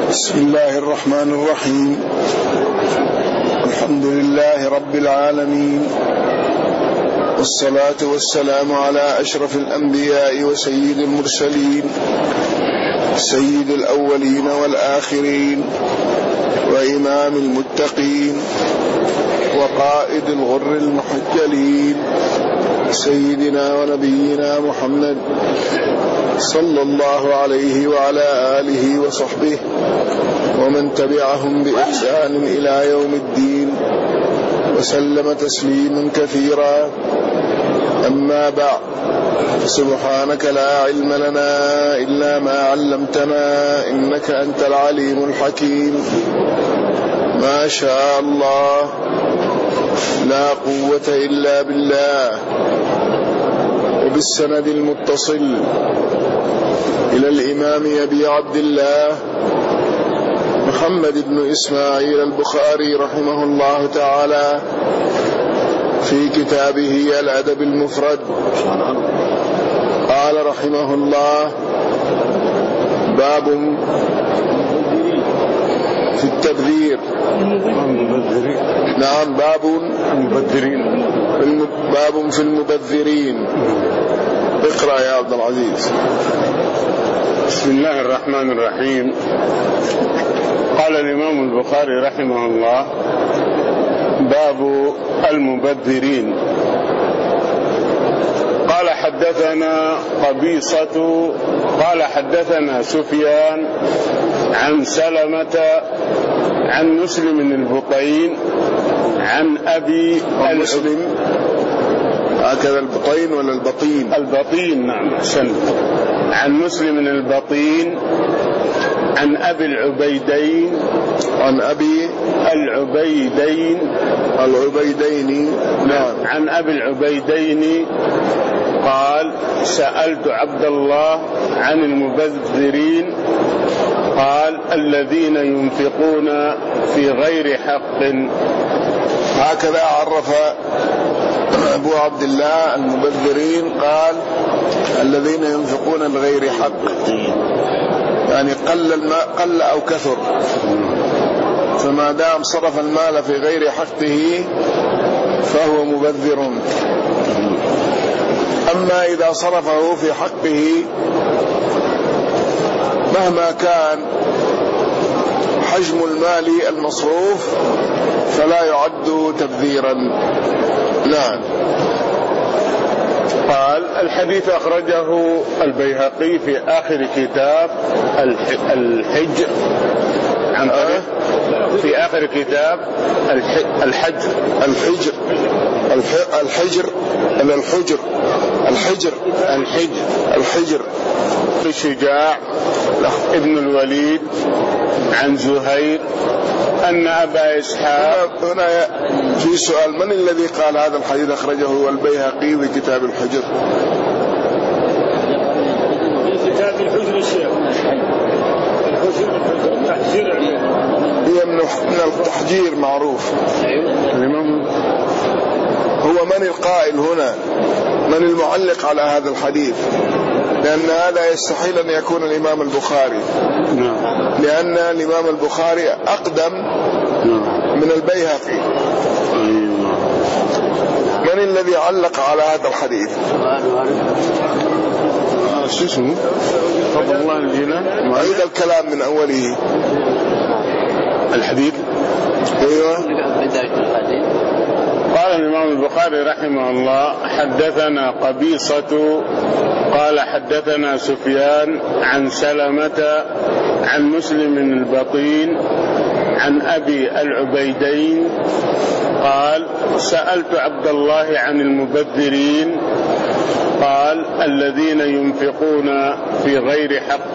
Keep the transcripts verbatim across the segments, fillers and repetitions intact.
بسم الله الرحمن الرحيم. الحمد لله رب العالمين، والصلاة والسلام على أشرف الأنبياء وسيد المرسلين، سيد الأولين والآخرين، وإمام المتقين، وقائد الغر المحجلين، سيدنا ونبينا محمد صلى الله عليه وعلى آله وصحبه ومن تبعهم بإحسان إلى يوم الدين، وسلم تسليما كثيرا. أما بعد، سبحانك لا علم لنا إلا ما علمتنا إنك أنت العليم الحكيم. ما شاء الله، لا قوة إلا بالله. وبالسند المتصل إلى الإمام أبي عبد الله محمد بن إسماعيل البخاري رحمه الله تعالى في كتابه الأدب المفرد، قال رحمه الله: باب في التبذير. نعم، باب المبذرين، باب في المبذرين. اقرأ يا عبد العزيز. بسم الله الرحمن الرحيم. قال الإمام البخاري رحمه الله: باب المبذرين. قال حدثنا قبيصة قال حدثنا سفيان عن سلمة عن مسلم البطين عن أبي المسلم. هكذا البطين ولا البطين؟ البطين، نعم، سن. عن مسلم البطين عن أبي العبيدين عن أبي العبيدين العبيدين نعم عن أبي العبيدين قال: سألت عبد الله عن المبذرين، قال: الذين ينفقون في غير حق. هكذا عرف أبو عبد الله المبذرين، قال: الذين ينفقون بغير حق، يعني قل الماء قل أو كثر، فما دام صرف المال في غير حقه فهو مبذر. أما إذا صرفه في حقه مهما كان حجم المال المصروف فلا يعد تبذيرا. نعم. قال: الحديث أخرجه البيهقي في آخر كتاب الحج عن طريق في آخر كتاب الحج الحجر الحجر أم الحجر الحجر الحجر الحجر الشجاع ابن الوليد عن زهير أن أبا إسحاق. هنا في سؤال: من الذي قال هذا الحديث أخرجه البيهقي في كتاب الحجر؟ في كتاب الحجر الشيخ التحجير، هي من التحجير معروف. الإمام هو من القائل هنا؟ من المعلق على هذا الحديث؟ لأن هذا يستحيل أن يكون الإمام البخاري، لأن الإمام البخاري أقدم من البيهقي. من الذي علق على هذا الحديث؟ شو اسمه؟ فضل الله الجيلاني. أعيد الكلام من أوله. الحديث أيوة. قال الإمام البخاري رحمه الله: حدثنا قبيصة قال حدثنا سفيان عن سلمة عن مسلم البطين عن أبي العبيدين قال: سألت عبد الله عن المبذرين، قال: الذين ينفقون في غير حق.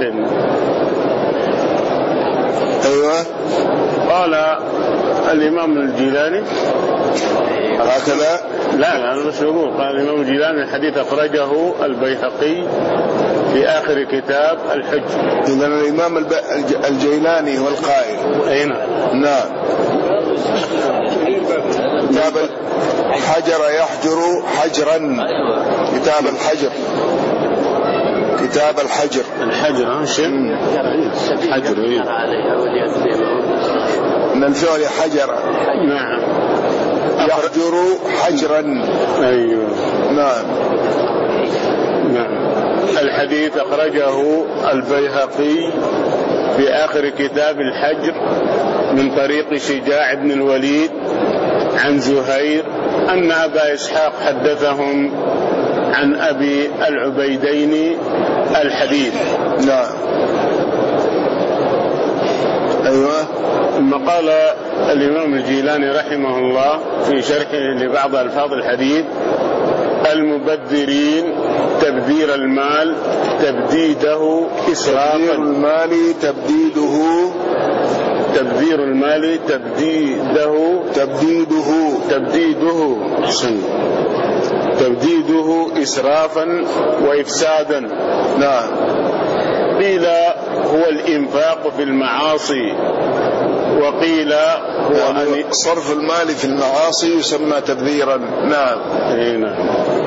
أيوة. قال الإمام الجيلاني هكذا؟ لا لا أنا بس أقول. قال الإمام الجيلاني: الحديث أخرجه البيهقي في آخر كتاب الحج. إذن الإمام الجيلاني هو القائل. أين؟ نعم. كتاب حجر يحجر حجرا، كتاب الحجر. كتاب الحجر. الحجر ها شيء حجر من الفعل حجر. نعم. يحجر حجرا. أيوه. نعم. نعم. الحديث أخرجه البيهقي في آخر كتاب الحجر من طريق شجاع بن الوليد عن زهير أن أبا إسحاق حدثهم عن أبي العبيدين الحديث. نعم. أيوة. ثم قال الإمام الجيلاني رحمه الله في شرحه لبعض ألفاظ الحديث: المبذرين تبذير المال تبديده إسرافا. تبذير المال تبديده تبذير المال تبديده تبديده تبديده تبديده إسرافا وإفسادا. نعم. قيل هو الإنفاق في المعاصي، وقيل هو يعني صرف المال في المعاصي يسمى تبذيرا. نعم. هنا.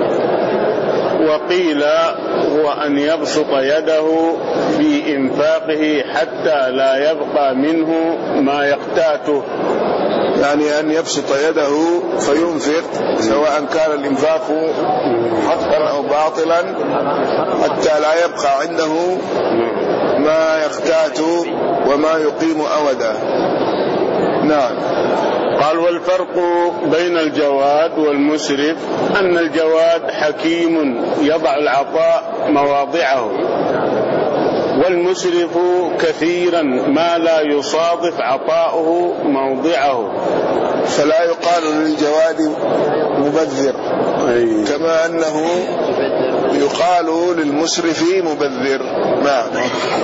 وقيل هو أن يبسط يده في إنفاقه حتى لا يبقى منه ما يقتاته، يعني أن يبسط يده فينفق سواء كان الإنفاق حقا أو باطلا حتى لا يبقى عنده ما يقتات وما يقيم أودا. نعم. قال: والفرق بين الجواد والمسرف أن الجواد حكيم يضع العطاء مواضعه، والمسرف كثيرا ما لا يصادف عطاؤه موضعه، فلا يقال للجواد مبذر. أي. كما أنه يقال للمسرف مبذر. نعم.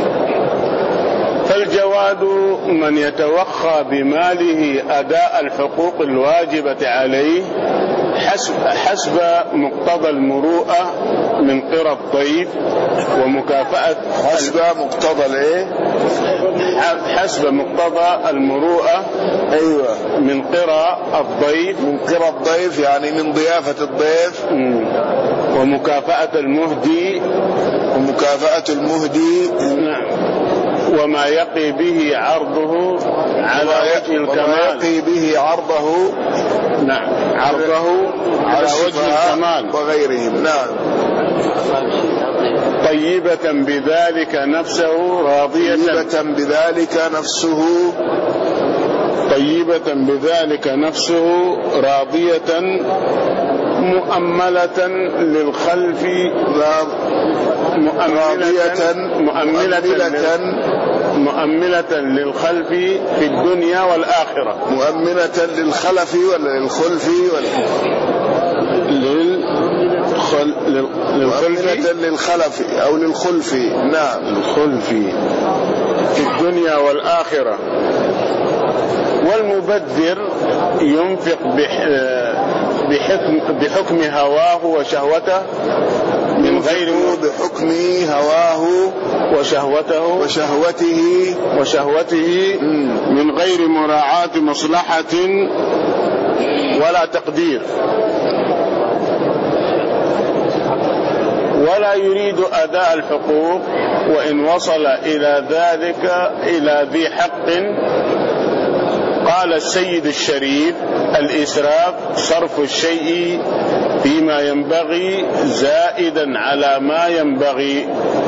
فالجواد من يتوخى بماله أداء الحقوق الواجبة عليه حسب, حسب مقتضى المروءة من قرى الضيف ومكافأة حسب مقتضى الايه حسب مقتضى المروءة. أيوة. من قرى الضيف من قرى الضيف يعني من ضيافة الضيف. ومكافأة المهدي ومكافأة المهدي. نعم. وما يقي به عرضه على وجه الكمال. وما يقي به عرضه. نعم. عرضه على وجه الكمال وغيرهم. نعم. طيبة بذلك نفسه راضية. طيبة بذلك نفسه. طيبة بذلك نفسه راضية مؤملة للخلف. مؤملة مؤملة مؤملة للخلف في الدنيا والآخرة. مؤمنة للخلف ولا للخلف ولا للخل... مؤمنة للخلف أو للخلف. نعم. الخلف في الدنيا والآخرة. والمبذر ينفق بح... بحكم... بحكم هواه وشهوته من غير بحكم هواه وشهوته وشهوته وشهوته من غير مراعاة مصلحة ولا تقدير، ولا يريد أداء الحقوق وإن وصل إلى ذلك إلى ذي حق. قال السيد الشريف: الإسراف صرف الشيء فيما ينبغي زائدا على ما ينبغي،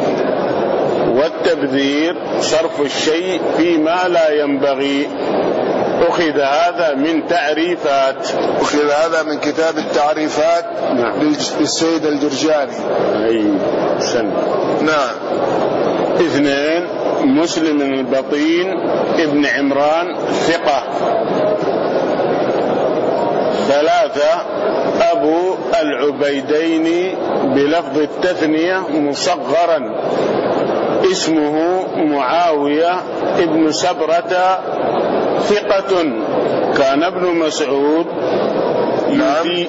والتبذير صرف الشيء فيما لا ينبغي. أخذ هذا من تعريفات أخذ هذا من كتاب التعريفات. نعم. للسيد الجرجاني. أي سنة. نعم. اثنين: مسلم البطين ابن عمران ثقة. ثلاثة: أبو العبيدين بلفظ التثنية مصغرا اسمه معاوية ابن سبرة ثقة. كان ابن مسعود يدنيه.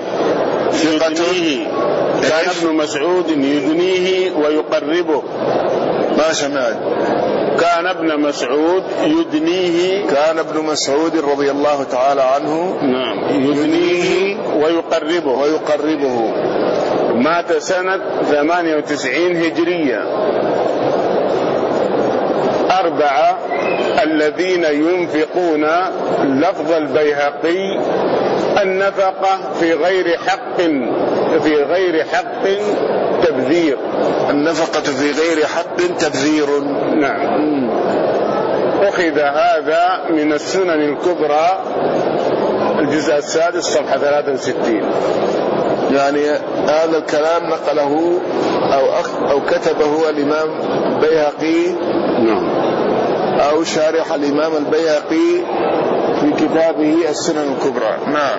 كان ابن مسعود يدنيه ويقربه. ما سمعت. كان ابن مسعود يدنيه. كان ابن مسعود رضي الله تعالى عنه. نعم. يدنيه ويقربه ويقربه. مات سنة ثمانية وتسعين هجرية. أربعة الذين ينفقون لفظ البيهقي النفقة في غير حق في غير حق تبذير. النفقة في غير حق تبذير. نعم. أخذ هذا من السنن الكبرى الجزء السادس صفحة ثلاثة وستين. يعني هذا الكلام نقله أو أو كتبه الإمام البيهقي أو شارح الإمام البيهقي في كتابه السنن الكبرى. نعم.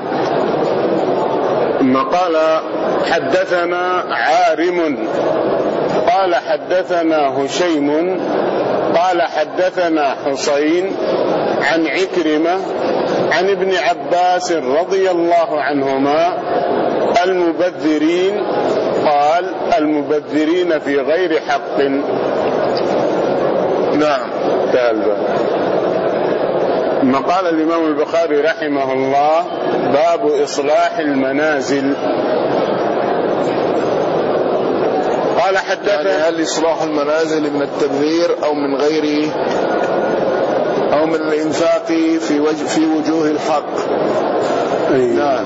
ثم قال حدثنا عارم قال حدثنا هشيم قال حدثنا حسين عن عكرمة عن ابن عباس رضي الله عنهما المبذرين قال المبذرين في غير حق. نعم. ما قال الإمام البخاري رحمه الله باب إصلاح المنازل. قال حدثنا يعني هل إصلاح المنازل من التبذير أو من غيره أو من الإنفاق في وجه في وجوه الحق. أي. نعم.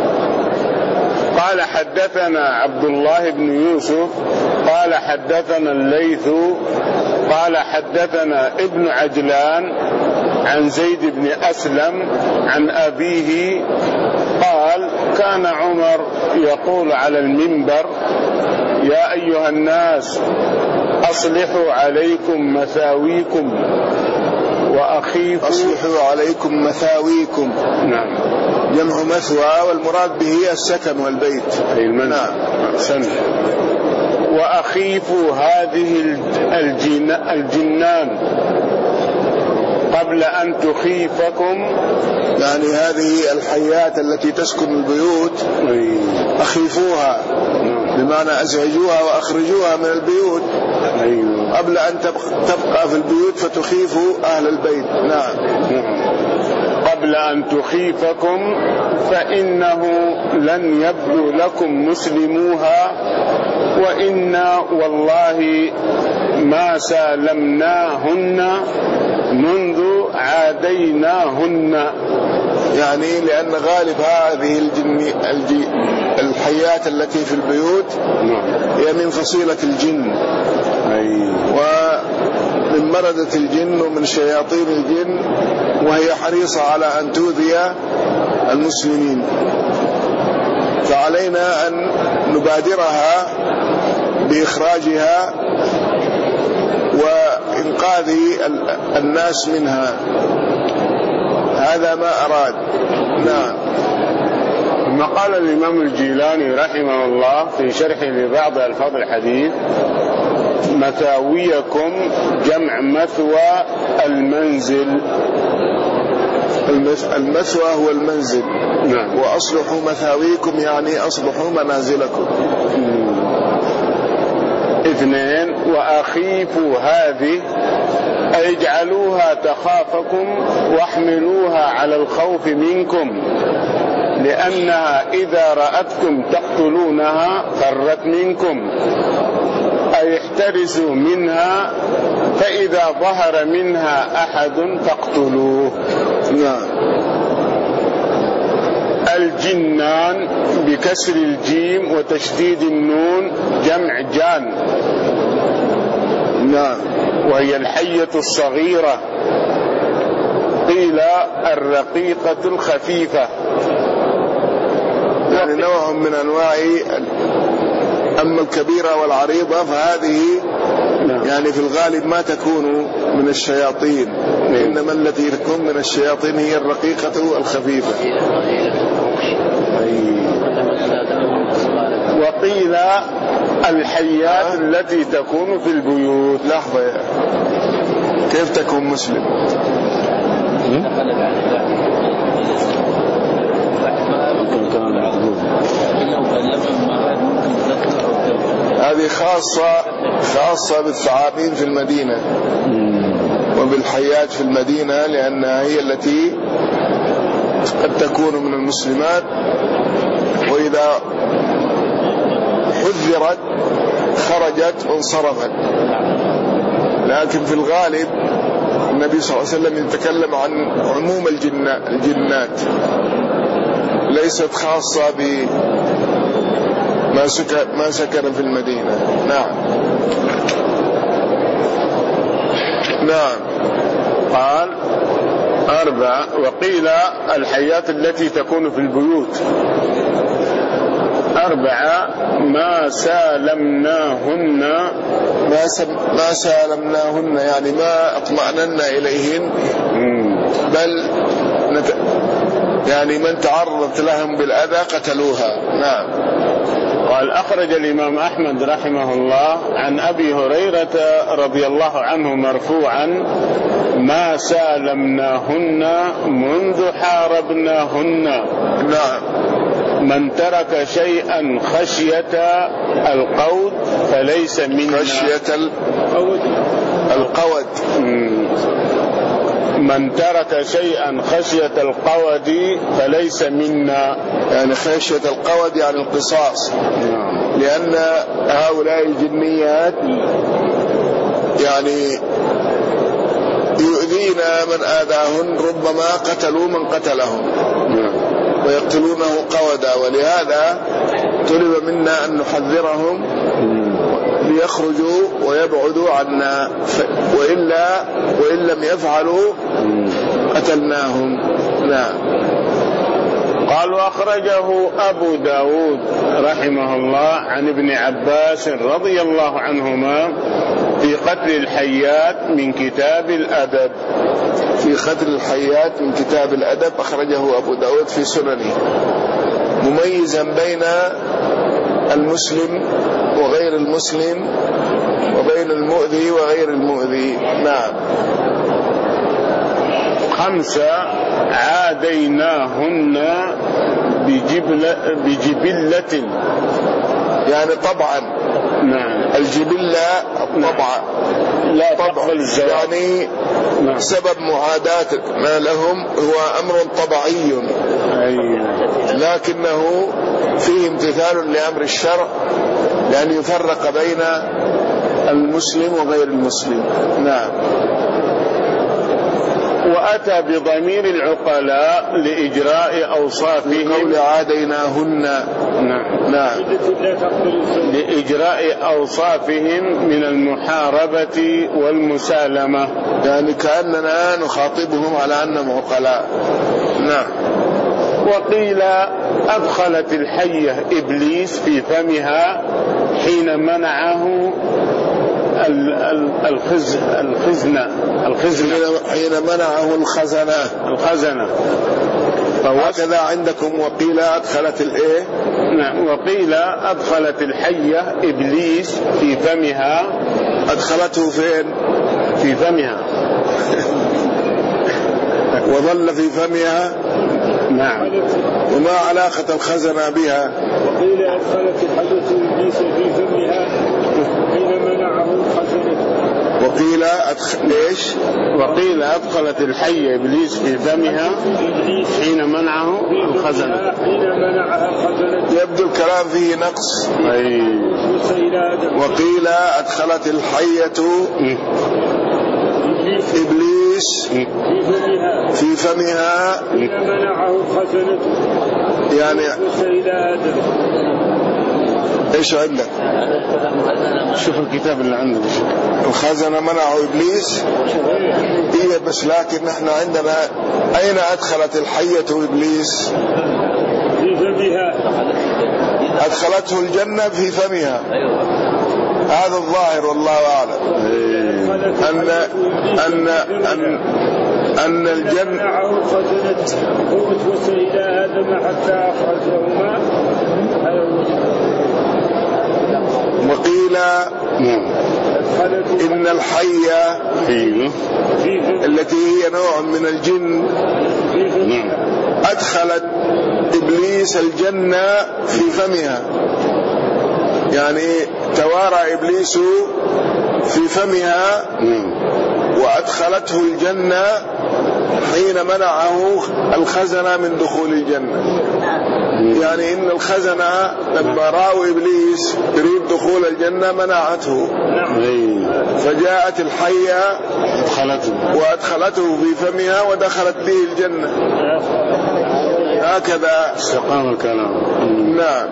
قال حدثنا عبد الله بن يوسف قال حدثنا الليث قال حدثنا ابن عجلان عن زيد بن أسلم عن أبيه قال كان عمر يقول على المنبر يا أيها الناس أصلحوا عليكم مثاويكم وأخيفوا أصلحوا عليكم مثاويكم. نعم. جمع مثوى والمراد به السكن والبيت. نعم. سنة. وأخيفوا هذه الجن الجنان قبل أن تخيفكم. يعني هذه الحيات التي تسكن البيوت أخيفوها بمعنى أزعجوها وأخرجوها من البيوت قبل أن تبقى في البيوت فتخيفوا أهل البيت. نعم. قبل أن تخيفكم فإنه لن يبدو لكم مسلموها وإنا والله ما سالمناهن منذ عاديناهن. يعني لأن غالب هذه الجن الجي الحيات التي في البيوت هي من فصيلة الجن ومن مردة الجن ومن شياطين الجن وهي حريصة على أن تؤذي المسلمين، فعلينا أن نبادرها بإخراجها وإنقاذ الناس منها. هذا ما أراد. نعم. ثم قال الإمام الجيلاني رحمه الله في شرحه لبعض ألفاظ الحديث مثاويكم جمع مثوى المنزل. المثوى هو المنزل. نعم. وأصلحوا مثاويكم يعني أصلحوا منازلكم. اثنين وأخيفوا هذه أي اجعلوها تخافكم واحملوها على الخوف منكم لأنها إذا رأتكم تقتلونها فرت منكم أي احترسوا منها فإذا ظهر منها أحد فاقتلوه. نعم. الجنان بكسر الجيم وتشديد النون جمع جان. نعم. وهي الحية الصغيرة قيل الرقيقة الخفيفة يعني نوع من أنواع. أما الكبيرة والعريضة فهذه يعني في الغالب ما تكون من الشياطين، إنما التي تكون من الشياطين هي الرقيقة الخفيفة. وقيل الحيات التي تكون في البيوت. لحظة يا. كيف تكون مسلم؟ هذه خاصة خاصة بالثعابين في المدينة وبالحيات في المدينة لأنها هي التي قد تكون من المسلمات، وإذا حذرت خرجت وانصرفت. لكن في الغالب النبي صلى الله عليه وسلم يتكلم عن عموم الجنات، ليست خاصة بما سكن, ما سكن في المدينة. نعم نعم. قال أربع. وقيل الحيات التي تكون في البيوت. أربعة ما سالمناهن. ما, سم ما سالمناهن يعني ما اطمأننا إليهن، بل نت... يعني من تعرضت لهم بالأذى قتلوها. نعم. قال أخرج الإمام أحمد رحمه الله عن أبي هريرة رضي الله عنه مرفوعا: ما سالمناهن منذ حاربناهن. نعم. من ترك شيئا خشية القود فليس منا. خشية القود. من ترك شيئا خشية القود فليس منا، يعني خشية القود يعني القصاص، لأن هؤلاء الجنيات يعني يؤذين من آذاهن، ربما قتلوا من قتلهم ويقتلونه قودا، ولهذا طلب منا أن نحذرهم ليخرجوا ويبعدوا عنا، وإلا وإن لم يفعلوا قتلناهم. نعم. قال وأخرجه أبو داود رحمه الله عن ابن عباس رضي الله عنهما في قتل الحيات من كتاب الأدب. في قتل الحيات من كتاب الأدب أخرجه أبو داود في سننه، مميزا بين المسلم وغير المسلم وبين المؤذي وغير المؤذي. نعم. خمسة عاديناهن بجبلة, بجبلة يعني طبعا. نعم. الجبلة الطبع، لا طبع يعني نعم. سبب معاداتنا لهم هو أمر طبيعي، لكنه فيه امتثال لأمر الشرع لأن يفرق بين المسلم وغير المسلم. نعم. وأتى بضمير العقلاء لإجراء أوصافهم. قول عاديناهن. نعم. نعم. لإجراء أوصافهم من المحاربة والمسالمة، يعني كأننا نخاطبهم على أنهم عقلاء. نعم. وقيل أدخلت الحية إبليس في فمها حين منعه الخز الخزنة الخزنة حين منعه الخزنة الخزنة وهكذا عندكم. وقيل أدخلت الإيه؟ نعم. وقيل أدخلت الحية إبليس في فمها. أدخلته فين؟ في فمها. وظل في فمها. نعم. وما علاقة الخزنة بها؟ وقيل أدخلت الحية إبليس في فمها حين منعه الخزنة. وقيل أدخل إيش؟ وقيل أدخلت الحية إبليس في فمها حين منعه الخزنة. حين منعها الخزنة. يبدو الكلام فيه نقص. أي. وقيل أدخلت الحية إبليس في فمها حين منعه الخزنة. يعني إيش عندك؟ شوف الكتاب اللي عندك. الخزنة منعه إبليس. إيه بس لكن نحن عندنا أين أدخلت الحية إبليس؟ في فمها. أدخلته الجنة في فمها. هذا الظاهر والله أعلم. أن أن أن أن الجنة هو وسيد آدم حتى أخرجهما. وقيل إن الحية التي هي نوع من الجن أدخلت إبليس الجنة في فمها، يعني توارى إبليس في فمها وأدخلته الجنة حين منعه الخزنة من دخول الجنة. يعني إن الخزنة لما رأوا إبليس يريد دخول الجنة منعته، فجاءت الحية وأدخلته في فمها ودخلت به الجنة. هكذا استقام الكلام. نعم.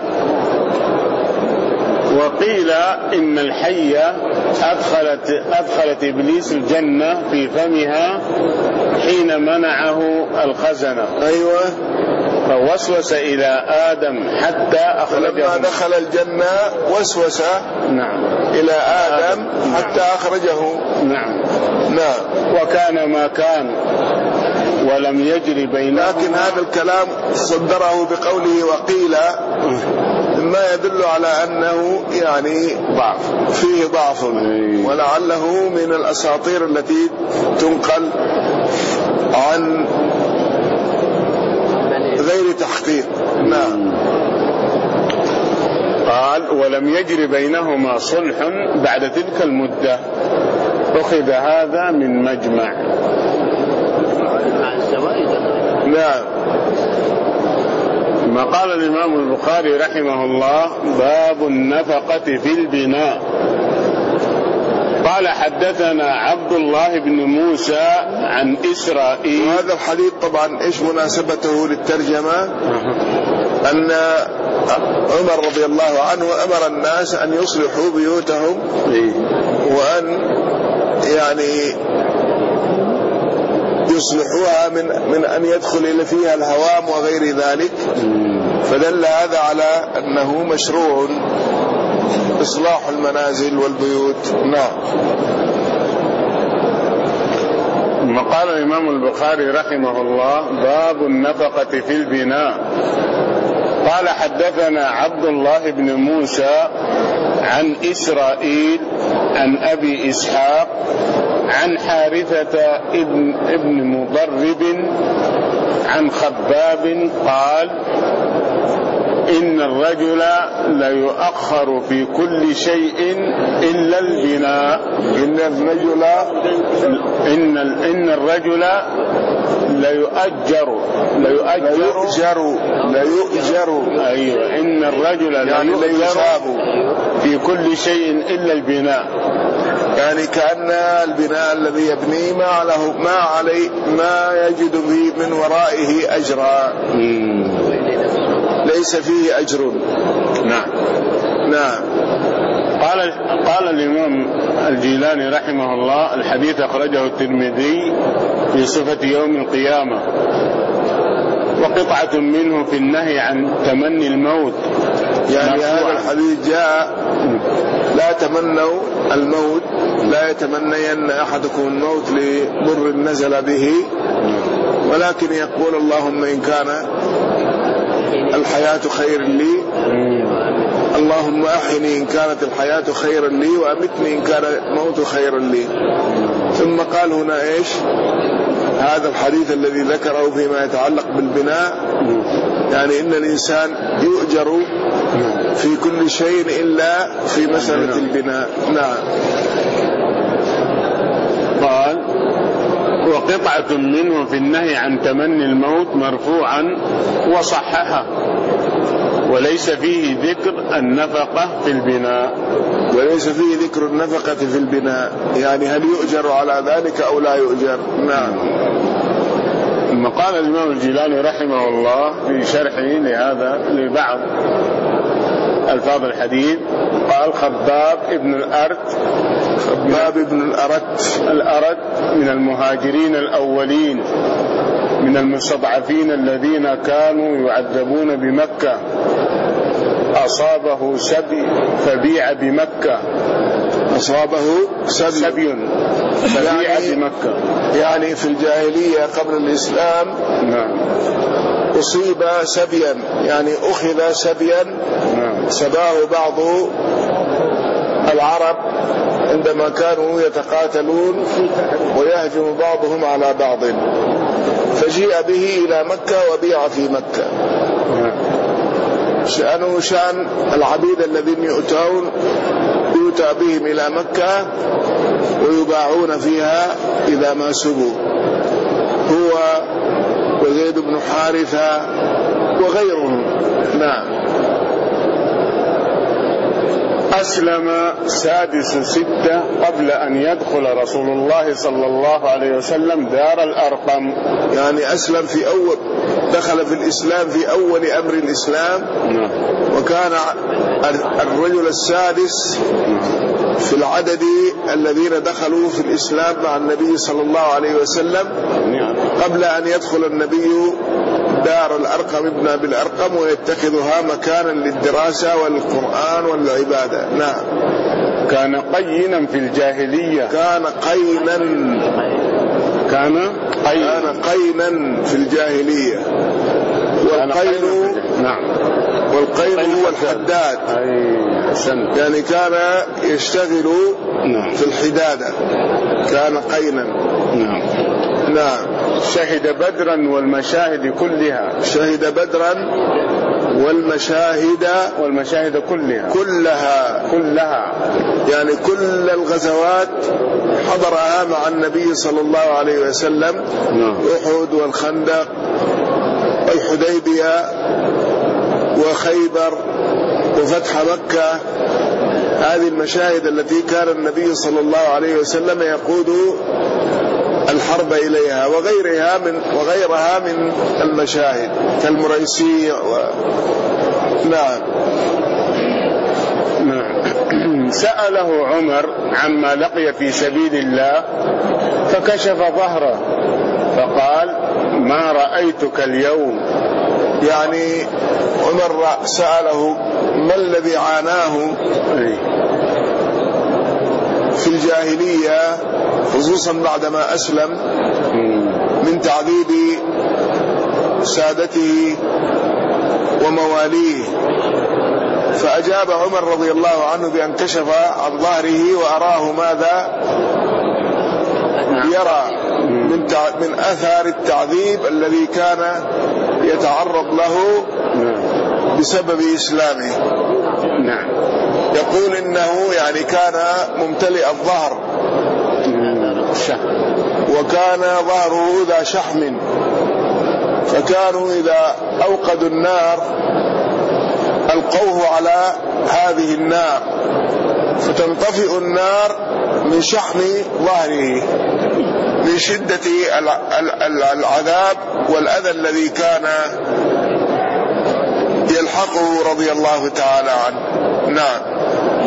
وقيل إن الحية أدخلت, أدخلت إبليس الجنة في فمها حين منعه الخزنة. أيوة. فوسوس إلى آدم حتى أخرجه. لما دخل الجنة وسوس نعم إلى آدم, آدم حتى نعم. أخرجه. نعم. نعم. وكان ما كان ولم يجري بينهما. لكن هذا الكلام صدره بقوله وقيل ما يدل على أنه يعني ضعف فيه ضعف، ولعله من الأساطير التي تنقل عن غير تحقيق. نعم. قال ولم يجري بينهما صلح بعد تلك المدة. أخذ هذا من مجمع. نعم. ما قال الإمام البخاري رحمه الله باب النفقة في البناء. قال حدثنا عبد الله بن موسى عن إسرائيل. وهذا الحديث طبعا إيش مناسبته للترجمة؟ أن عمر رضي الله عنه أمر الناس أن يصلحوا بيوتهم وأن يعني يصلحوها من من أن يدخل فيها الهوام وغير ذلك، فدل هذا على أنه مشروع إصلاح المنازل والبيوت. نعم. ثم قال الإمام البخاري رحمه الله باب النفقة في البناء. قال حدثنا عبد الله بن موسى عن إسرائيل عن أبي إسحاق عن حارثة ابن, ابن مضرب عن خباب قال إن الرجل ليؤخر في كل شيء إلا البناء. إن الرجل إن, إن الرجل ليؤجر ليؤجر ليؤجر أيوة. إن الرجل يعني ليؤجر في كل شيء إلا البناء. يعني كأن البناء الذي يبني ما له ما عليه ما يجد فيه من ورائه أجرا، ليس فيه أجر. نعم. نعم. قال قال الإمام الجيلاني رحمه الله الحديث أخرجه الترمذي في صفة يوم القيامة، وقطعة منه في النهي عن تمني الموت. يعني هذا الحديث جاء لا تمنوا الموت، لا يتمنين أحدكم الموت لضر نزل به، ولكن يقول اللهم إن كان الحياة خير لي، اللهم أحيني إن كانت الحياة خيرا لي وأمتني إن كان الموت خيرا لي. ثم قال هنا إيش هذا الحديث الذي ذكره فيما يتعلق بالبناء، يعني إن الإنسان يؤجر في كل شيء إلا في مسألة البناء. نعم. قال وقطعة منه في النهي عن تمني الموت مرفوعا وصححه، وليس فيه ذكر النفقة في البناء. وليس فيه ذكر النفقة في البناء، يعني هل يؤجر على ذلك أو لا يؤجر. نعم. ثم قال الإمام الجيلاني رحمه الله في شرحه لهذا لبعض ألفاظ الحديث قال خباب ابن الأرت خباب ابن الأرت الأرت من المهاجرين الأولين من المستضعفين الذين كانوا يعذبون بمكة، أصابه سبي فبيع بمكة. أصابه سبي, سبي فبيع يعني بمكة، يعني في الجاهلية قبل الإسلام. نعم. أصيب سبيا، يعني أخذ سبيا. نعم. سباه بعض العرب عندما كانوا يتقاتلون ويهجم بعضهم على بعض، فجيء به إلى مكة وبيع في مكة. شأنه شأن العبيد الذين يؤتون يؤتى بهم إلى مكة ويباعون فيها إذا ما سبوا. هو وزيد بن حارثة وغيرهم. نعم. أسلم سادس ستة قبل أن يدخل رسول الله صلى الله عليه وسلم دار الأرقم. يعني أسلم في أول، دخل في الإسلام في أول أمر الإسلام. وكان الرجل السادس في العدد الذين دخلوا في الإسلام مع النبي صلى الله عليه وسلم قبل أن يدخل النبي دار الأرقم ابن أبي الأرقم ويتخذها مكانا للدراسة والقرآن والعبادة. نعم. كان قينا في الجاهلية. كان قينا كان قينا, كان قينا في الجاهلية. والقين نعم والقين هو الحداد. يعني كان يشتغل في الحدادة. كان قينا. نعم. نعم. شهد بدرا والمشاهد كلها. شهد بدرا والمشاهد والمشاهد كلها كلها كلها يعني كل الغزوات حضرها مع النبي صلى الله عليه وسلم. نعم. أحد والخندق والحديبية وخيبر وفتح مكة. هذه المشاهد التي كان النبي صلى الله عليه وسلم يقود الحرب إليها وغيرها من وغيرها من المشاهد كالمريسي و... نعم. سأله عمر عما لقي في سبيل الله فكشف ظهره فقال ما رأيتك اليوم. يعني عمر سأله ما الذي عاناه في الجاهلية خصوصا بعدما أسلم من تعذيب سادته ومواليه. فأجاب عمر رضي الله عنه بأن كشف عن ظهره وأراه ماذا يرى من من أثار التعذيب الذي كان يتعرض له بسبب إسلامه. نعم. يقول إنه يعني كان ممتلئ الظهر وكان ظهره ذا شحم، فكانوا إذا أوقدوا النار ألقوه على هذه النار فتنطفئ النار من شحم ظهره من شدة العذاب والأذى الذي كان يلحقه رضي الله تعالى عنه. نعم.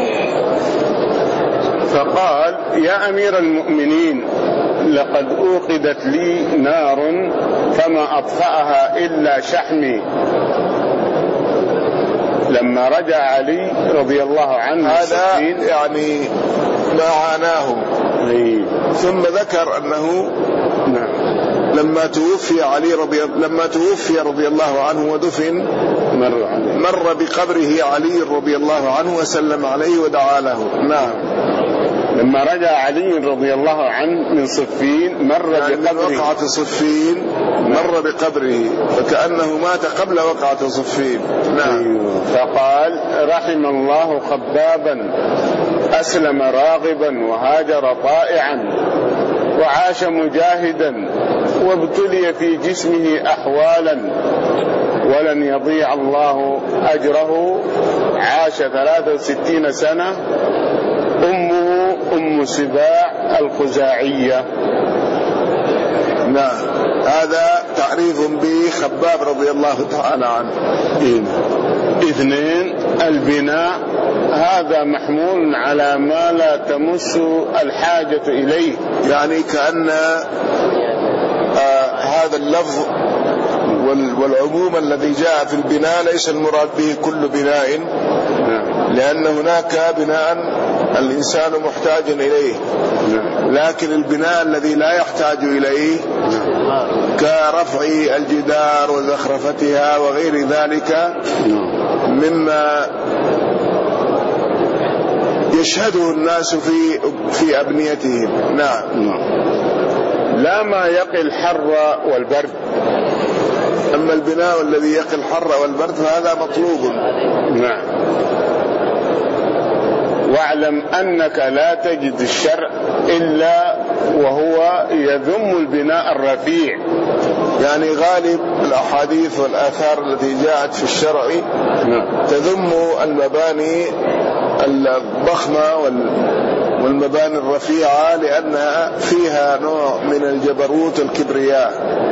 فقال يا أمير المؤمنين لقد أوقدت لي نار فما أطفأها إلا شحمي. لما رجع علي رضي الله عنه هذا يعني ما عاناه. ثم ذكر أنه لما توفي علي رضي لما توفي رضي الله عنه ودفن مر, مر بقبره علي رضي الله عنه وسلم عليه ودعا له. نعم. لما رجع علي رضي الله عنه من صفين مر يعني بقبره. من وقعة صفين مر بقبره فكأنه مات قبل وقعة صفين. نعم. فقال رحم الله خبابا أسلم راغبا وهاجر طائعا وعاش مجاهدا وابتلي في جسمه أحوالا ولن يضيع الله أجره. عاش ثلاث وستين سنة. أمه أم سباع الخزاعية. نعم. هذا تعريف بخباب رضي الله تعالى عنه. اثنين البناء هذا محمول على ما لا تمس الحاجة إليه. يعني كأن آه هذا اللفظ والعموم الذي جاء في البناء ليس المراد به كل بناء، لأن هناك بناء الإنسان محتاج إليه، لكن البناء الذي لا يحتاج إليه كرفع الجدار وزخرفتها وغير ذلك مما يشهده الناس في في أبنيتهم. نعم. لا ما يقي الحر والبرد. أما البناء الذي يقي الحر والبرد فهذا مطلوب. نعم. واعلم أنك لا تجد الشرع إلا وهو يذم البناء الرفيع. يعني غالب الأحاديث والآثار التي جاءت في الشرع تذم المباني الضخمة والمباني الرفيعة لأنها فيها نوع من الجبروت والكبرياء،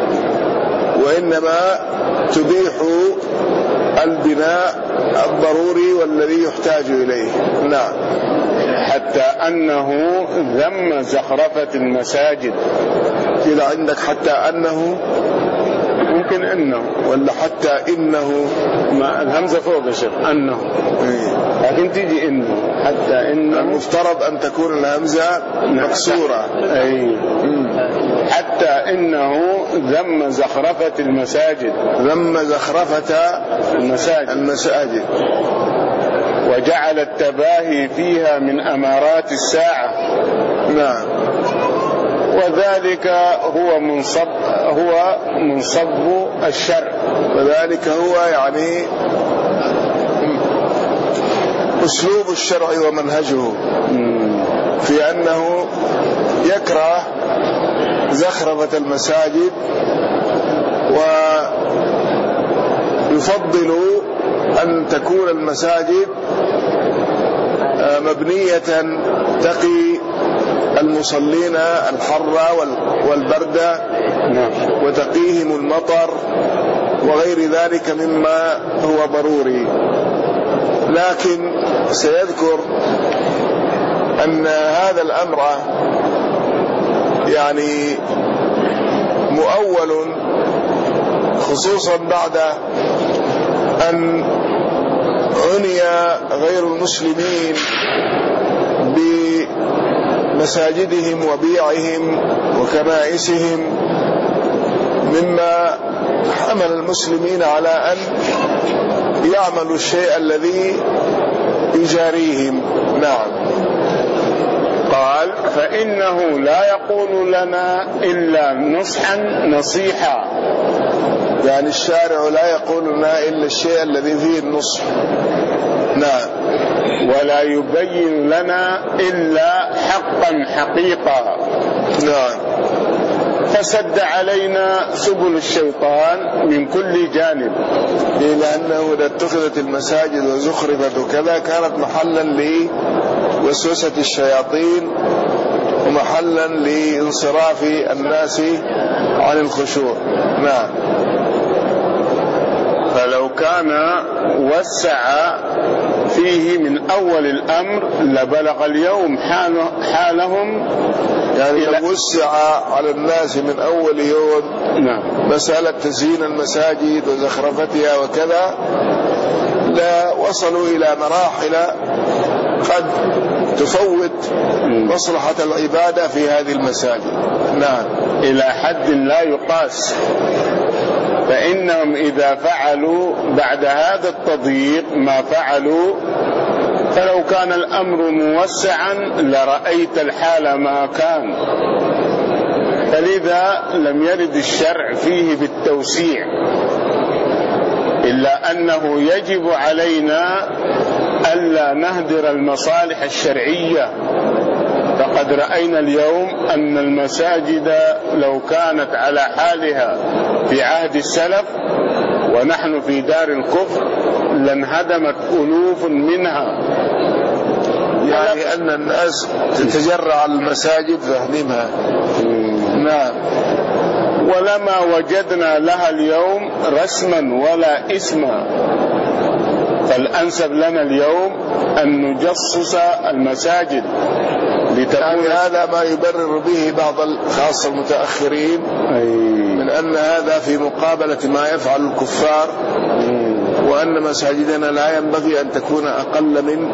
وإنما تبيح البناء الضروري والذي يحتاج إليه. نعم. حتى أنه ذم زخرفة المساجد. إذا عندك حتى أنه ممكن أنه ولا حتى إنه، ما الهمزة فوق شيخ أنه إيه. لكن تيجي إنه حتى إنه المفترض أن تكون الهمزة مكسورة. أي حتى إنه ذم زخرفة المساجد. ذم زخرفة المساجد المساجد وجعل التباهي فيها من أمارات الساعة. نعم. وذلك هو منصب هو منصب الشرع. وذلك هو يعني أسلوب الشرع ومنهجه في أنه يكره زخرفة المساجد ويفضل أن تكون المساجد مبنية تقي المصلين الحر والبرد وتقيهم المطر وغير ذلك مما هو ضروري. لكن سيذكر أن هذا الأمر يعني مؤول خصوصا بعد أن عني غير المسلمين بمساجدهم وبيعهم وكنائسهم، مما حمل المسلمين على أن يعملوا الشيء الذي يجاريهم. نعم. قال فإنه لا يقول لنا إلا نصحا نصيحا. يعني الشارع لا يقول لنا إلا الشيء الذي فيه النصح. نعم. ولا يبين لنا إلا حقا حقيقا. نعم. فسد علينا سبل الشيطان من كل جانب، لأنه إذا اتخذت المساجد وزخرفت وكذا كانت محلا لوسوسة الشياطين ومحلا لانصراف الناس عن الخشوع. نعم. فلو كان وسع فيه من أول الأمر لبلغ اليوم حالهم. يعني لو وسع على الناس من أول يوم نعم. مسألة تزيين المساجد وزخرفتها وكذا لا وصلوا إلى مراحل قد تفوت مصلحة العبادة في هذه المساجد. نعم. إلى حد لا يقاس. فإنهم إذا فعلوا بعد هذا التضييق ما فعلوا، فلو كان الأمر موسعا لرأيت الحال ما كان. فلذا لم يرد الشرع فيه بالتوسيع، إلا أنه يجب علينا ألا نهدر المصالح الشرعية. فقد رأينا اليوم أن المساجد لو كانت على حالها في عهد السلف ونحن في دار الكفر لانهدمت ألوف منها. يعني أن الناس تتجرع المساجد فهدمها. نعم. ولما وجدنا لها اليوم رسما ولا اسما، فالأنسب لنا اليوم أن نجصص المساجد. يعني هذا ما يبرر به بعض خاصة المتأخرين من أن هذا في مقابلة ما يفعل الكفار، وأن مساجدنا لا ينبغي أن تكون أقل من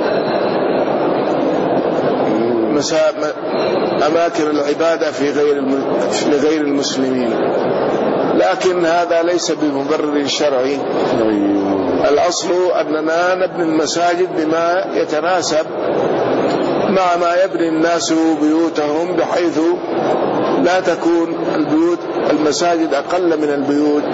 أماكن العبادة في غير لغير المسلمين. لكن هذا ليس بمبرر شرعي. الأصل أننا نبني المساجد بما يتناسب مع ما يبني الناس بيوتهم، بحيث لا تكون البيوت المساجد أقل من البيوت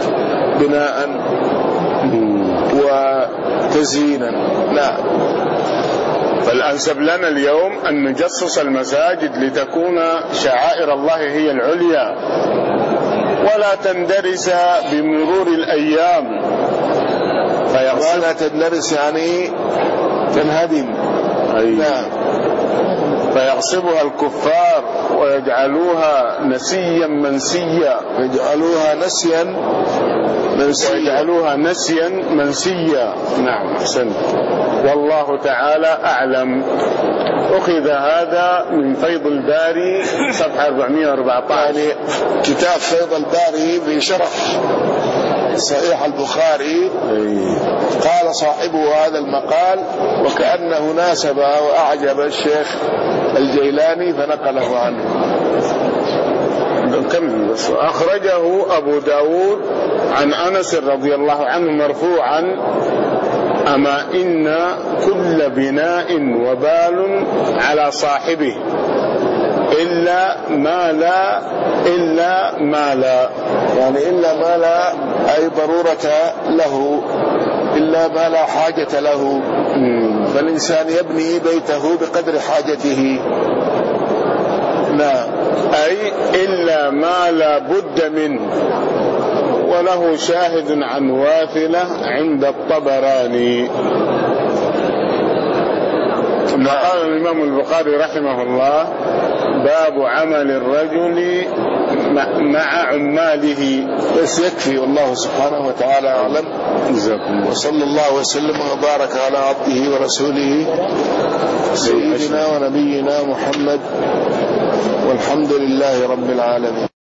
بناء وتزيينا. نعم. فالأنسب لنا اليوم أن نجصص المساجد لتكون شعائر الله هي العليا، ولا تندرس بمرور الأيام. ولا تندرس يعني تنهدم. نعم. فيغصبها الكفار ويجعلوها نسيا منسيا، يجعلوها نسيا منسيا ويجعلوها نسيا منسيا. نعم أحسن. والله تعالى أعلم. أخذ هذا من فيض الباري صفحة أربعمائة وأربعة عشر، يعني كتاب فيض الباري في شرح صحيح البخاري. قال صاحبه هذا المقال وكأنه ناسب وأعجب الشيخ الجيلاني فنقله عنه. كمل بس. أخرجه أبو داود عن أنس رضي الله عنه مرفوعا: أما إن كل بناء وبال على صاحبه إلا ما لا إلا ما لا، يعني إلا ما لا أي ضرورة له، إلا ما لا حاجة له. فالإنسان يبني بيته بقدر حاجته. لا أي إلا ما لا بد منه. وله شاهد عن واثلة عند الطبراني. ثم قال الإمام البخاري رحمه الله: باب عمل الرجل مع عماله. بس يكفي، والله سبحانه وتعالى أعلم. وصلى الله وسلم وبارك على عبده ورسوله سيدنا ونبينا محمد، والحمد لله رب العالمين.